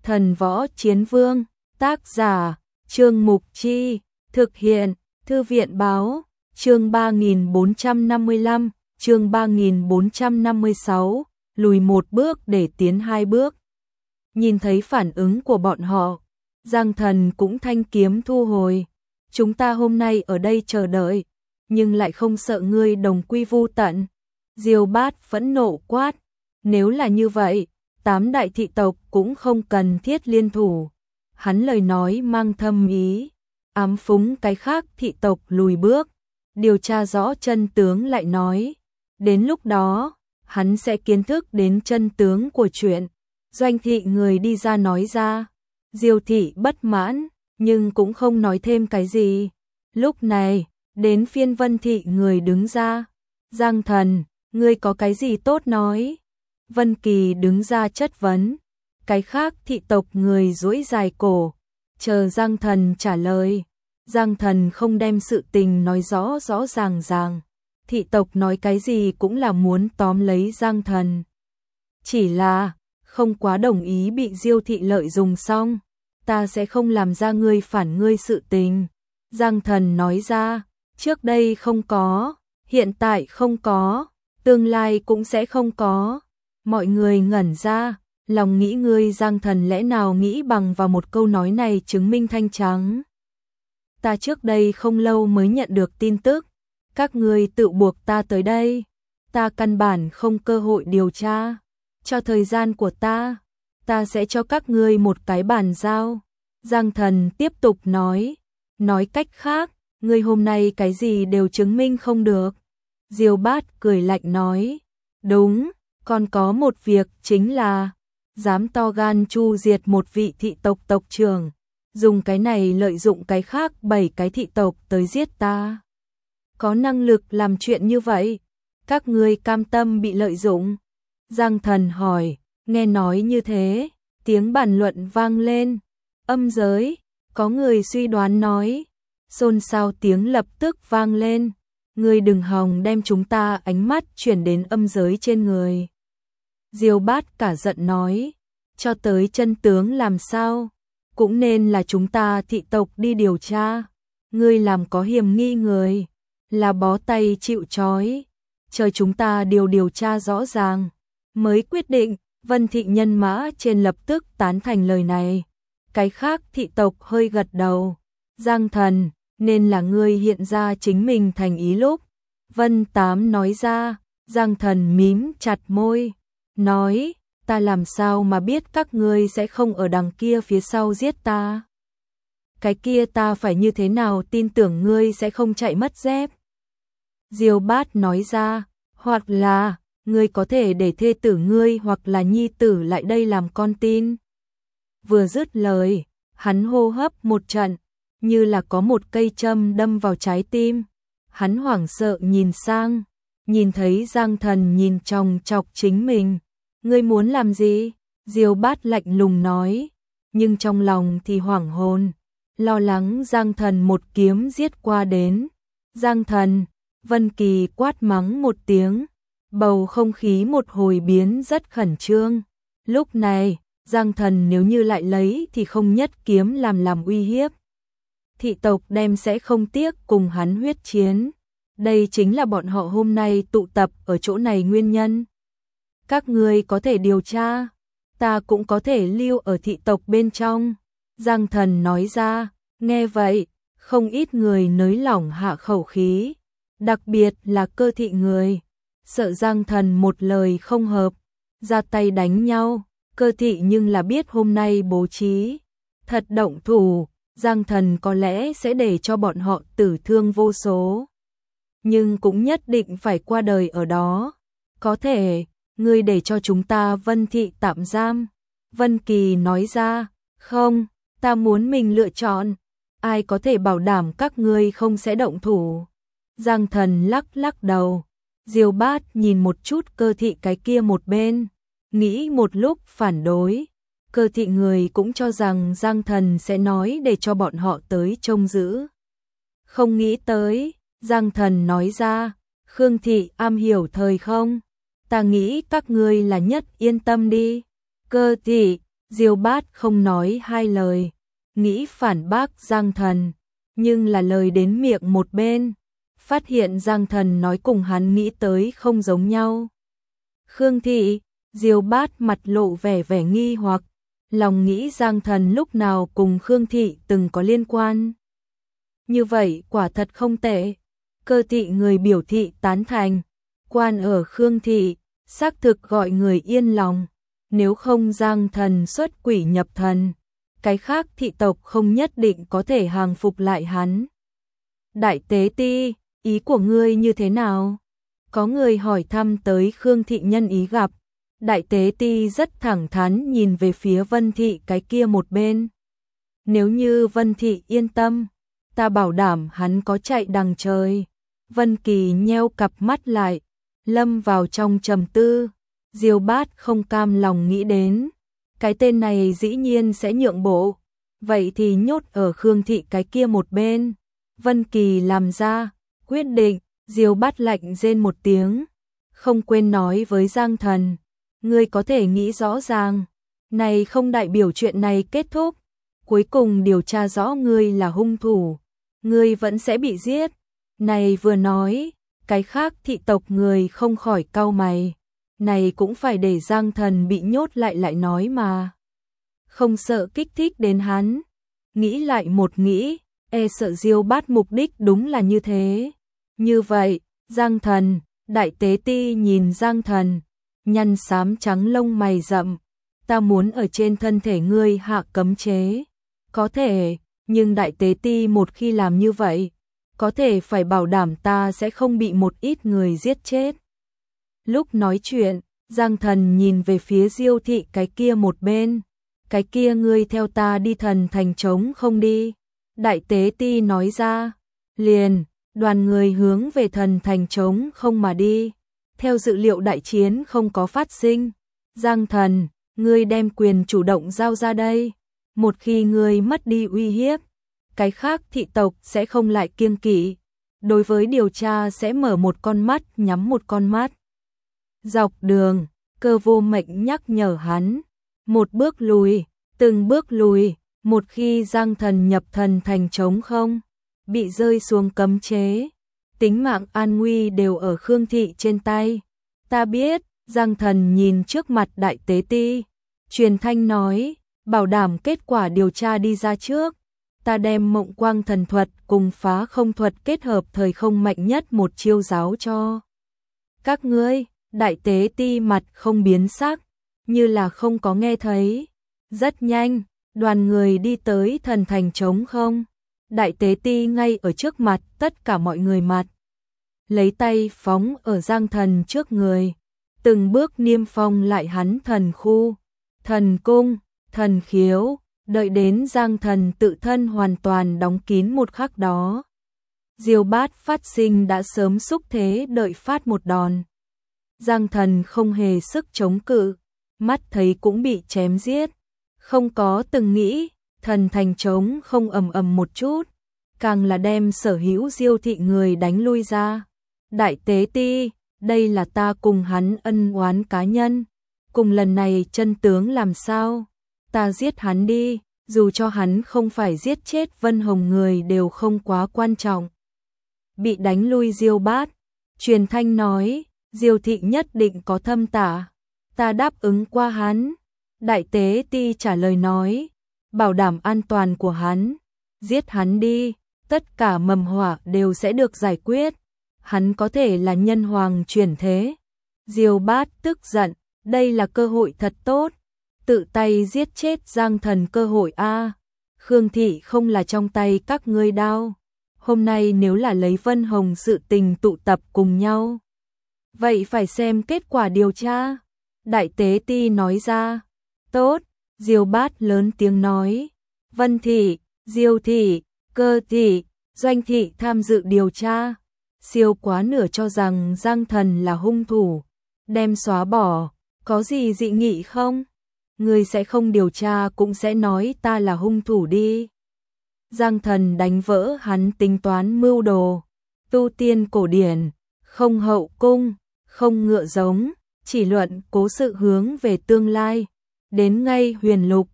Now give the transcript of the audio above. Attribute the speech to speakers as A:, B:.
A: Thần Võ Chiến Vương, tác giả, Trương Mục Chi, thực hiện, Thư viện Báo, chương 3455, chương 3456, lùi một bước để tiến hai bước. Nhìn thấy phản ứng của bọn họ, Giang Thần cũng thanh kiếm thu hồi. Chúng ta hôm nay ở đây chờ đợi, nhưng lại không sợ ngươi đồng quy vu tận. Diêu Bát phẫn nộ quát, nếu là như vậy, 8 đại thị tộc cũng không cần thiết liên thủ. Hắn lời nói mang thâm ý, ám phúng cái khác thị tộc lùi bước, điều tra rõ chân tướng lại nói. Đến lúc đó, hắn sẽ kiến thức đến chân tướng của chuyện. Doanh thị người đi ra nói ra, Diêu thị bất mãn, nhưng cũng không nói thêm cái gì. Lúc này, đến phiên Vân thị người đứng ra. Giang Thần, ngươi có cái gì tốt nói? Vân Kỳ đứng ra chất vấn. Cái khác thị tộc người duỗi dài cổ, chờ Giang Thần trả lời. Giang Thần không đem sự tình nói rõ rõ ràng. Thị tộc nói cái gì cũng là muốn tóm lấy Giang Thần. Chỉ là, không quá đồng ý bị Diêu thị lợi dụng xong. Ta sẽ không làm ra ngươi phản ngươi sự tình. Giang Thần nói ra, trước đây không có, hiện tại không có, tương lai cũng sẽ không có. Mọi người ngẩn ra, lòng nghĩ ngươi Giang Thần lẽ nào nghĩ bằng vào một câu nói này chứng minh thanh trắng. Ta trước đây không lâu mới nhận được tin tức, các ngươi tự buộc ta tới đây, ta căn bản không cơ hội điều tra, cho thời gian của ta sẽ cho các ngươi một cái bàn giao. Giang Thần tiếp tục nói cách khác, ngươi hôm nay cái gì đều chứng minh không được. Diêu Bát cười lạnh nói, đúng, còn có một việc chính là, dám to gan chu diệt một vị thị tộc tộc trưởng, dùng cái này lợi dụng cái khác 7 cái thị tộc tới giết ta. Có năng lực làm chuyện như vậy, các ngươi cam tâm bị lợi dụng? Giang Thần hỏi, nghe nói như thế, tiếng bàn luận vang lên. Âm giới, có người suy đoán nói, xôn xao tiếng lập tức vang lên. Ngươi đừng hòng đem chúng ta ánh mắt chuyển đến âm giới trên người. Diêu Bát cả giận nói, cho tới chân tướng làm sao, cũng nên là chúng ta thị tộc đi điều tra. Ngươi làm có hiểm nghi người, là bó tay chịu trói. Chờ chúng ta điều tra rõ ràng, mới quyết định. Vân thị nhân mã trên lập tức tán thành lời này. Cái khác thị tộc hơi gật đầu. Giang Thần, nên là ngươi hiện ra chính mình thành ý lúc. Vân Tám nói ra. Giang Thần mím chặt môi, nói, ta làm sao mà biết các ngươi sẽ không ở đằng kia phía sau giết ta. Cái kia ta phải như thế nào tin tưởng ngươi sẽ không chạy mất dép. Diêu Bát nói ra, hoặc là, ngươi có thể để thê tử ngươi hoặc là nhi tử lại đây làm con tin. Vừa dứt lời, hắn hô hấp một trận, như là có một cây châm đâm vào trái tim. Hắn hoảng sợ nhìn sang, nhìn thấy Giang Thần nhìn chòng chọc chính mình. Ngươi muốn làm gì? Diêu Bát lạnh lùng nói, nhưng trong lòng thì hoảng hồn, lo lắng Giang Thần một kiếm giết qua đến. Giang Thần, Vân Kỳ quát mắng một tiếng, bầu không khí một hồi biến rất khẩn trương. Lúc này, Giang Thần nếu như lại lấy thì không nhất kiếm làm uy hiếp. Thị tộc đem sẽ không tiếc cùng hắn huyết chiến. Đây chính là bọn họ hôm nay tụ tập ở chỗ này nguyên nhân. Các ngươi có thể điều tra, ta cũng có thể lưu ở thị tộc bên trong. Giang Thần nói ra, nghe vậy, không ít người nới lỏng hạ khẩu khí, đặc biệt là Cơ thị người. Sợ Giang Thần một lời không hợp, ra tay đánh nhau. Cơ thị nhưng là biết hôm nay bố trí thật động thủ, Giang Thần có lẽ sẽ để cho bọn họ tử thương vô số, nhưng cũng nhất định phải qua đời ở đó. Có thể, ngươi để cho chúng ta Vân thị tạm giam. Vân Kỳ nói ra, không, ta muốn mình lựa chọn, ai có thể bảo đảm các ngươi không sẽ động thủ. Giang Thần lắc đầu. Diêu Bát nhìn một chút Cơ thị cái kia một bên, nghĩ một lúc phản đối. Cơ thị người cũng cho rằng Giang Thần sẽ nói để cho bọn họ tới trông giữ. Không nghĩ tới, Giang Thần nói ra, Khương thị am hiểu thời không? Ta nghĩ các ngươi là nhất yên tâm đi. Cơ thị, Diêu Bát không nói hai lời, nghĩ phản bác Giang Thần, nhưng là lời đến miệng một bên, phát hiện Giang Thần nói cùng hắn nghĩ tới không giống nhau. Khương Thị, Diêu Bát mặt lộ vẻ nghi hoặc, lòng nghĩ Giang Thần lúc nào cùng Khương Thị từng có liên quan. Như vậy quả thật không tệ. Cơ Thị người biểu thị tán thành, quan ở Khương Thị, xác thực gọi người yên lòng, nếu không Giang Thần xuất quỷ nhập thần, cái khác thị tộc không nhất định có thể hàng phục lại hắn. Đại tế ti, ý của ngươi như thế nào? Có người hỏi thăm tới Khương Thị nhân ý gặp, Đại tế ti rất thẳng thắn nhìn về phía Vân Thị cái kia một bên. Nếu như Vân Thị yên tâm, ta bảo đảm hắn có chạy đằng trời. Vân Kỳ nheo cặp mắt lại, lâm vào trong trầm tư. Diêu Bát không cam lòng nghĩ đến, cái tên này dĩ nhiên sẽ nhượng bộ, vậy thì nhốt ở Khương Thị cái kia một bên. Vân Kỳ làm ra quyết định. Diêu Bát lạnh rên một tiếng, không quên nói với Giang Thần, ngươi có thể nghĩ rõ ràng, này không đại biểu chuyện này kết thúc, cuối cùng điều tra rõ ngươi là hung thủ, ngươi vẫn sẽ bị giết. Này vừa nói, cái khác thị tộc người không khỏi cau mày, này cũng phải để Giang Thần bị nhốt lại nói mà. Không sợ kích thích đến hắn, nghĩ lại một nghĩ, e sợ Diêu Bát mục đích đúng là như thế. Như vậy, Giang Thần, Đại tế ti nhìn Giang Thần, nhăn xám trắng lông mày rậm, ta muốn ở trên thân thể ngươi hạ cấm chế. Có thể, nhưng Đại tế ti một khi làm như vậy, có thể phải bảo đảm ta sẽ không bị một ít người giết chết. Lúc nói chuyện, Giang Thần nhìn về phía Diêu Thị cái kia một bên, cái kia ngươi theo ta đi Thần Thành trống không đi. Đại tế ti nói ra, liền. Đoàn người hướng về Thần Thành trống không mà đi. Theo dự liệu đại chiến không có phát sinh. Giang Thần, ngươi đem quyền chủ động giao ra đây. Một khi ngươi mất đi uy hiếp, cái khác thị tộc sẽ không lại kiêng kỵ. Đối với điều tra sẽ mở một con mắt nhắm một con mắt. Dọc đường, Cơ Vô Mệnh nhắc nhở hắn. Một bước lùi, từng bước lùi. Một khi Giang Thần nhập Thần Thành trống không, bị rơi xuống cấm chế, tính mạng an nguy đều ở Khương Thị trên tay. Ta biết. Giang Thần nhìn trước mặt Đại tế ti, truyền thanh nói, bảo đảm kết quả điều tra đi ra trước, ta đem Mộng Quang thần thuật cùng Phá Không thuật kết hợp thời không mạnh nhất một chiêu giáo cho các ngươi. Đại tế ti mặt không biến sắc, như là không có nghe thấy. Rất nhanh, đoàn người đi tới Thần Thành trống không. Đại tế ti ngay ở trước mặt tất cả mọi người mặt, lấy tay phóng ở Giang Thần trước người, từng bước niêm phong lại hắn thần khu, thần cung, thần khiếu, đợi đến Giang Thần tự thân hoàn toàn đóng kín một khắc đó. Diêu Bát phát sinh đã sớm xúc thế đợi phát một đòn. Giang Thần không hề sức chống cự, mắt thấy cũng bị chém giết, không có từng nghĩ Thần Thành trống không ầm một chút, càng là đem sở hữu Diêu Thị người đánh lui ra. Đại tế ti, đây là ta cùng hắn ân oán cá nhân, cùng lần này chân tướng làm sao? Ta giết hắn đi, dù cho hắn không phải giết chết Vân Hồng người đều không quá quan trọng. Bị đánh lui Diêu Bát, truyền thanh nói, Diêu Thị nhất định có thâm tả, ta đáp ứng qua hắn. Đại tế ti trả lời nói, bảo đảm an toàn của hắn, giết hắn đi, tất cả mầm họa đều sẽ được giải quyết, hắn có thể là nhân hoàng chuyển thế. Diêu Bát tức giận, đây là cơ hội thật tốt, tự tay giết chết Giang Thần cơ hội a. Khương Thị không là trong tay các ngươi đao, hôm nay nếu là lấy Vân Hồng sự tình tụ tập cùng nhau, vậy phải xem kết quả điều tra. Đại tế ti nói ra, tốt. Diêu Bát lớn tiếng nói, Vân Thị, Diêu Thị, Cơ Thị, Doanh Thị tham dự điều tra, siêu quá nửa cho rằng Giang Thần là hung thủ, đem xóa bỏ, có gì dị nghị không? Người sẽ không điều tra cũng sẽ nói ta là hung thủ đi. Giang Thần đánh vỡ hắn tính toán mưu đồ, tu tiên cổ điển, không hậu cung, không ngựa giống, chỉ luận cố sự hướng về tương lai. đến ngay huyền lục,